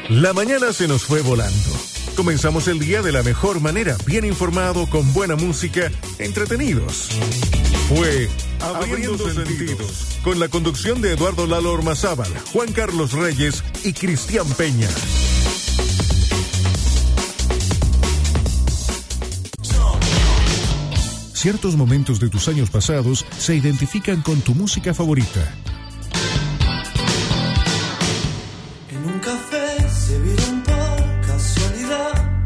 La mañana se nos fue volando. Comenzamos el día de la mejor manera, bien informado, con buena música, entretenidos. Fue Abriendo Sentidos, con la conducción de Eduardo Lalo Ormazábal, Juan Carlos Reyes y Cristian Peña. Ciertos momentos de tus años pasados se identifican con tu música favorita. En un café se vieron por casualidad,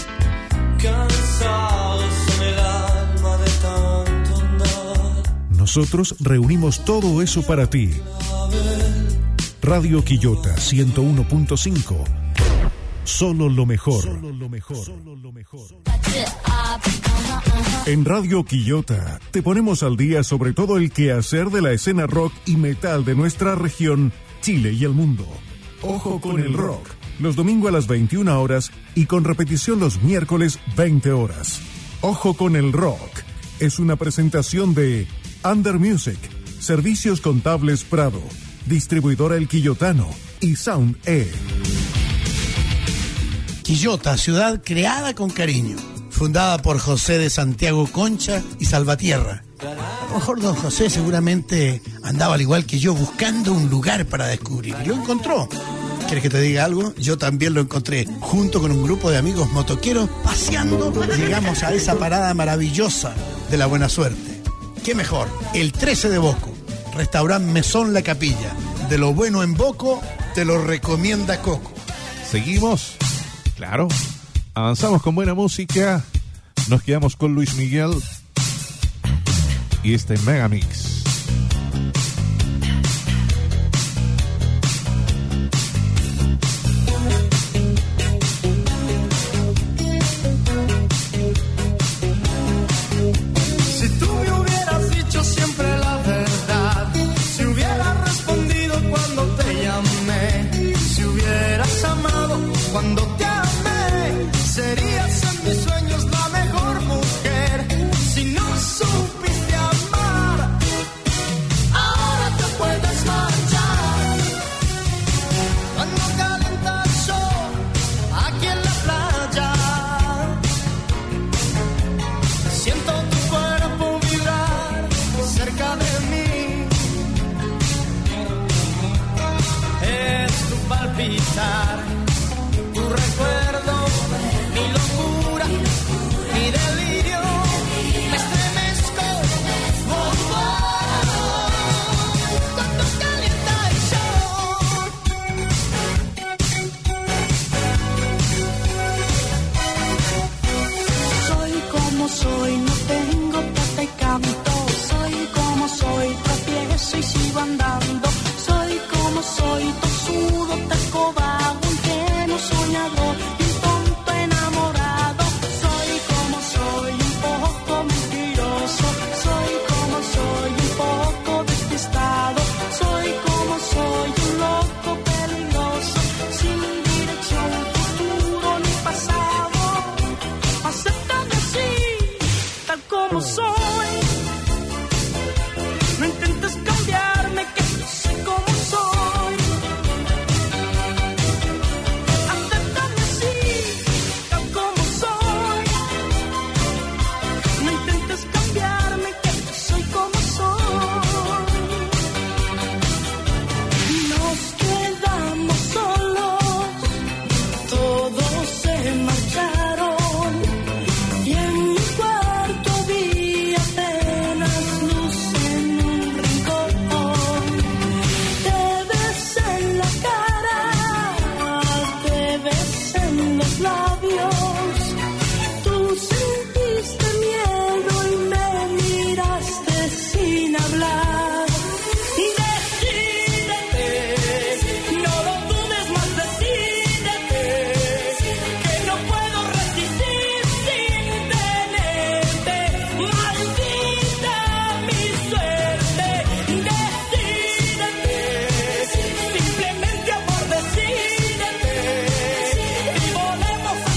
cansados en el alma de tanto andar. Nosotros reunimos todo eso para ti. Radio Quillota 101.5. Solo lo mejor. Solo lo mejor. Solo lo mejor. En Radio Quillota te ponemos al día sobre todo el quehacer de la escena rock y metal de nuestra región, Chile y el mundo. Ojo con el rock, los domingos a las 21 horas y con repetición los miércoles 20 horas. Ojo con el rock es una presentación de Under Music, Servicios Contables Prado, Distribuidora El Quillotano y Sound E. Quillota, ciudad creada con cariño, fundada por José de Santiago Concha y Salvatierra. A lo mejor don José seguramente andaba al igual que yo buscando un lugar para descubrir. Y lo encontró. ¿Quieres que te diga algo? Yo también lo encontré. Junto con un grupo de amigos motoqueros, paseando, llegamos a esa parada maravillosa de la buena suerte. ¿Qué mejor? El 13 de Boco, restaurante Mesón La Capilla. De lo bueno en Boco, te lo recomienda Coco. ¿Seguimos? Claro. Avanzamos con buena música. Nos quedamos con Luis Miguel y este Megamix. Si tú me hubieras dicho siempre la verdad, si hubieras respondido cuando te llamé, si hubieras amado cuando te amé, serías en mis sueños la mejor mujer. Si no supiste amar, ahora te puedes marchar. Cuando calienta el sol aquí en la playa, siento tu cuerpo vibrar cerca de mí. Es tu palpitar, tu recuerdo, mi locura, mi delirio. Me estremezco, oh, oh, cuando calienta el sol. Soy como soy, no tengo plata y canto. Soy como soy, tropiezo y sigo andando. Soy como soy, tosudo, taco vago, ingenuo, soñador y un tonto enamorado. Soy como soy, un poco mentiroso. Soy como soy, un poco despistado. Soy como soy, un loco peligroso, sin dirección, futuro ni pasado. Acéptame así, tal como soy. No intentes cambiarme, que yo soy como soy. Acéptame así, tal como soy. No intentes cambiarme, que yo soy como soy. Nos quedamos solos, todos se marcharon. Y en mi cuarto vi apenas luz en un rincón. Te besé en la cara, te besé en los labios. Tú sentiste miedo y me miraste sin hablar. Decídete, no lo dudes más, decídete, que no puedo resistir sin tenerte. Maldita mi suerte. Decídete, simplemente amor, decídete, y volvemos a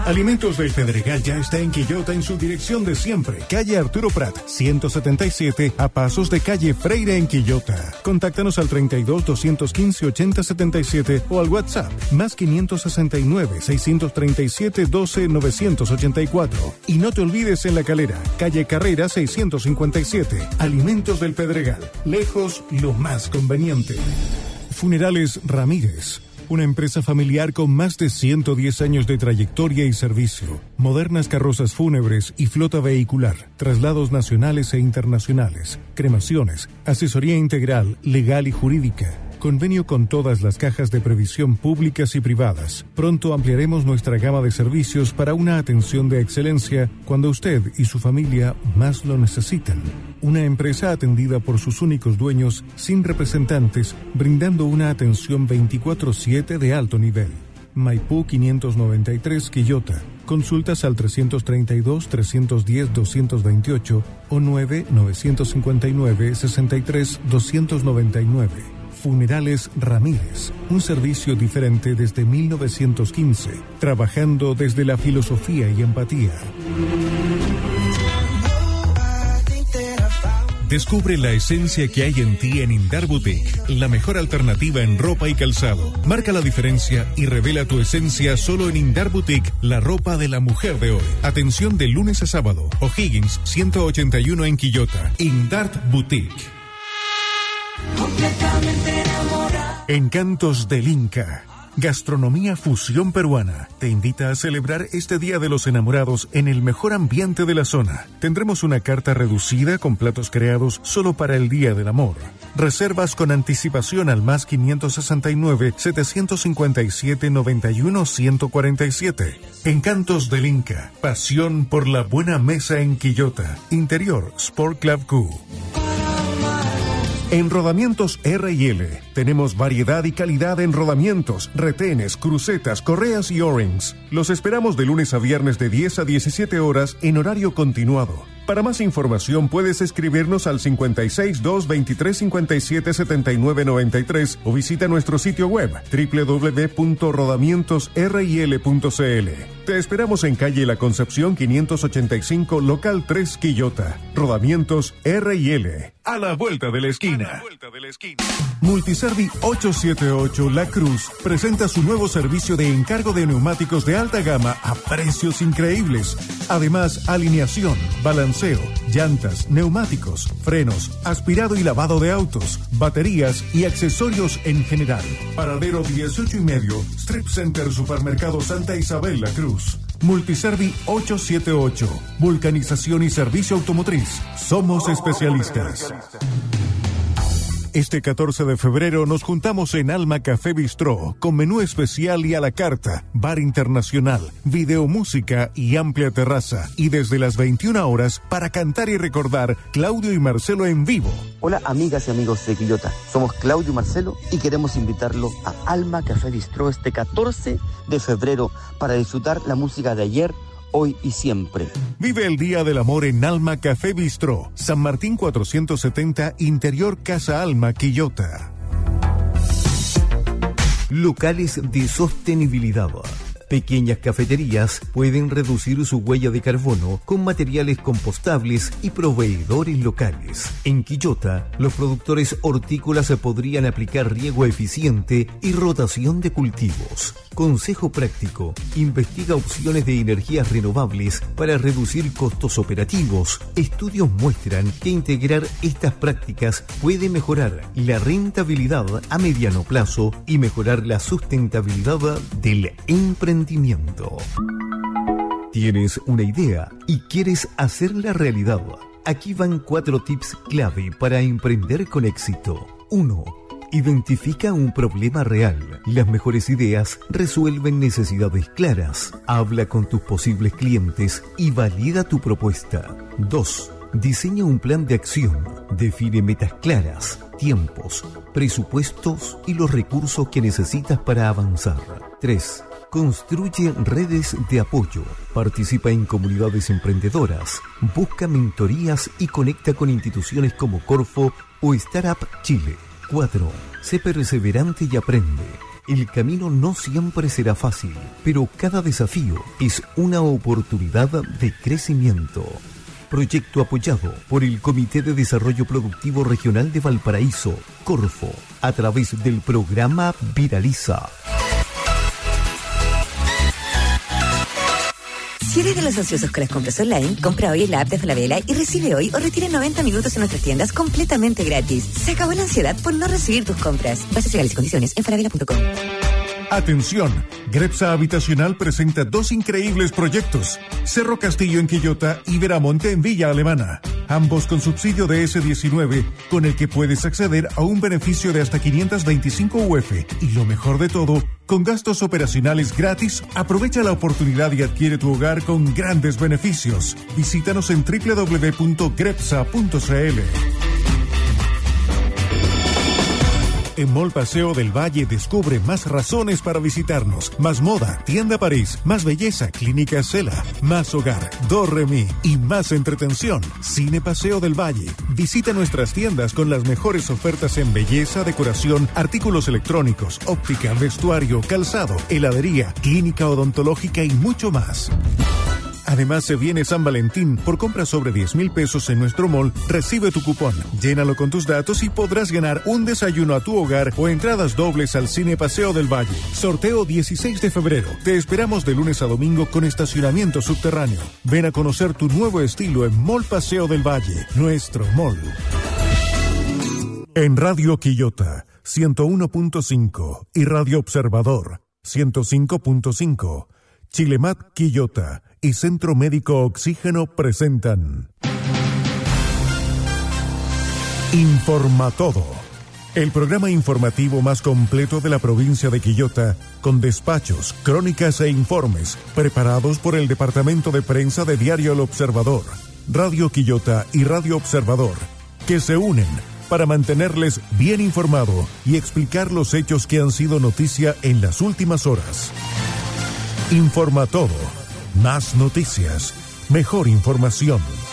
Alimentos del Pedregal ya está en Quillota en su dirección de siempre. Calle Arturo Prat, 177, a pasos de calle Freire en Quillota. Contáctanos al 32 215 8077 o al WhatsApp más 569 637 12 984. Y no te olvides en La Calera, calle Carrera 657. Alimentos del Pedregal, lejos lo más conveniente. Funerales Ramírez. Una empresa familiar con más de 110 años de trayectoria y servicio, modernas carrozas fúnebres y flota vehicular, traslados nacionales e internacionales, cremaciones, asesoría integral, legal y jurídica, convenio con todas las cajas de previsión públicas y privadas. Pronto ampliaremos nuestra gama de servicios para una atención de excelencia cuando usted y su familia más lo necesitan. Una empresa atendida por sus únicos dueños, sin representantes, brindando una atención 24/7 de alto nivel. Maipú 593 Quillota. Consultas al 332-310-228 o 9-959-63-299. Funerales Ramírez, un servicio diferente desde 1915, trabajando desde la filosofía y empatía. Descubre la esencia que hay en ti en Indar Boutique, la mejor alternativa en ropa y calzado. Marca la diferencia y revela tu esencia solo en Indar Boutique, la ropa de la mujer de hoy. Atención de lunes a sábado. O'Higgins 181 en Quillota. Indar Boutique. Encantos del Inca. Gastronomía fusión peruana te invita a celebrar este Día de los Enamorados en el mejor ambiente de la zona. Tendremos una carta reducida con platos creados solo para el Día del Amor. Reservas con anticipación al más 569-757-91-147. Encantos del Inca. Pasión por la buena mesa en Quillota. Interior Sport Club Q. En Rodamientos R&L tenemos variedad y calidad en rodamientos, retenes, crucetas, correas y O-rings. Los esperamos de lunes a viernes de 10 a 17 horas en horario continuado. Para más información puedes escribirnos al 562-2357-7993 o visita nuestro sitio web www.rodamientosril.cl. Te esperamos en calle La Concepción 585, local 3 Quillota. Rodamientos R&L. A la vuelta de la esquina. Multiservi 878 La Cruz presenta su nuevo servicio de encargo de neumáticos de alta gama a precios increíbles. Además, alineación, balanceo, llantas, neumáticos, frenos, aspirado y lavado de autos, baterías y accesorios en general. Paradero 18:30, Strip Center Supermercado Santa Isabel La Cruz. Multiservi 878, vulcanización y servicio automotriz. Somos especialistas. Este 14 de febrero nos juntamos en Alma Café Bistró con menú especial y a la carta, bar internacional, videomúsica y amplia terraza. Y desde las 21 horas para cantar y recordar Claudio y Marcelo en vivo. Hola amigas y amigos de Quillota, somos Claudio y Marcelo y queremos invitarlo a Alma Café Bistró este 14 de febrero para disfrutar la música de ayer, hoy y siempre. Vive el Día del Amor en Alma Café Bistró, San Martín 470, Interior Casa Alma, Quillota. Locales de sostenibilidad. Pequeñas cafeterías pueden reducir su huella de carbono con materiales compostables y proveedores locales. En Quillota, los productores hortícolas podrían aplicar riego eficiente y rotación de cultivos. Consejo práctico: investiga opciones de energías renovables para reducir costos operativos. Estudios muestran que integrar estas prácticas puede mejorar la rentabilidad a mediano plazo y mejorar la sustentabilidad del emprendimiento. ¿Tienes una idea y quieres hacerla realidad? Aquí van 4 tips clave para emprender con éxito. 1. Identifica un problema real. Las mejores ideas resuelven necesidades claras. Habla con tus posibles clientes y valida tu propuesta. 2. Diseña un plan de acción. Define metas claras, tiempos, presupuestos y los recursos que necesitas para avanzar. 3. Construye redes de apoyo. Participa en comunidades emprendedoras. Busca mentorías y conecta con instituciones como Corfo o Startup Chile. 4. Sé perseverante y aprende. El camino no siempre será fácil, pero cada desafío es una oportunidad de crecimiento. Proyecto apoyado por el Comité de Desarrollo Productivo Regional de Valparaíso, Corfo, a través del programa Viraliza. Si eres de los ansiosos con las compras online, compra hoy en la app de Falabella y recibe hoy o retira en 90 minutos en nuestras tiendas completamente gratis. Se acabó la ansiedad por no recibir tus compras. Bases legales y condiciones en falabella.com. Atención, Grepsa Habitacional presenta 2 increíbles proyectos: Cerro Castillo en Quillota y Veramonte en Villa Alemana, ambos con subsidio de S19, con el que puedes acceder a un beneficio de hasta 525 UF. Y lo mejor de todo, con gastos operacionales gratis. Aprovecha la oportunidad y adquiere tu hogar con grandes beneficios. Visítanos en www.grepsa.cl. En Mall Paseo del Valle descubre más razones para visitarnos. Más moda, Tienda París, más belleza, Clínica Cela, más hogar, Dorremi y más entretención. Cine Paseo del Valle. Visita nuestras tiendas con las mejores ofertas en belleza, decoración, artículos electrónicos, óptica, vestuario, calzado, heladería, clínica odontológica y mucho más. Además, se viene San Valentín. Por compras sobre 10,000 pesos en nuestro mall, recibe tu cupón. Llénalo con tus datos y podrás ganar un desayuno a tu hogar o entradas dobles al Cine Paseo del Valle. Sorteo 16 de febrero. Te esperamos de lunes a domingo con estacionamiento subterráneo. Ven a conocer tu nuevo estilo en Mall Paseo del Valle, nuestro mall. En Radio Quillota, 101.5 y Radio Observador, 105.5. Chilemat Quillota y Centro Médico Oxígeno presentan Informa Todo, el programa informativo más completo de la provincia de Quillota, con despachos, crónicas e informes preparados por el Departamento de Prensa de Diario El Observador, Radio Quillota y Radio Observador, que se unen para mantenerles bien informado y explicar los hechos que han sido noticia en las últimas horas. Informa Todo. Más noticias, mejor información.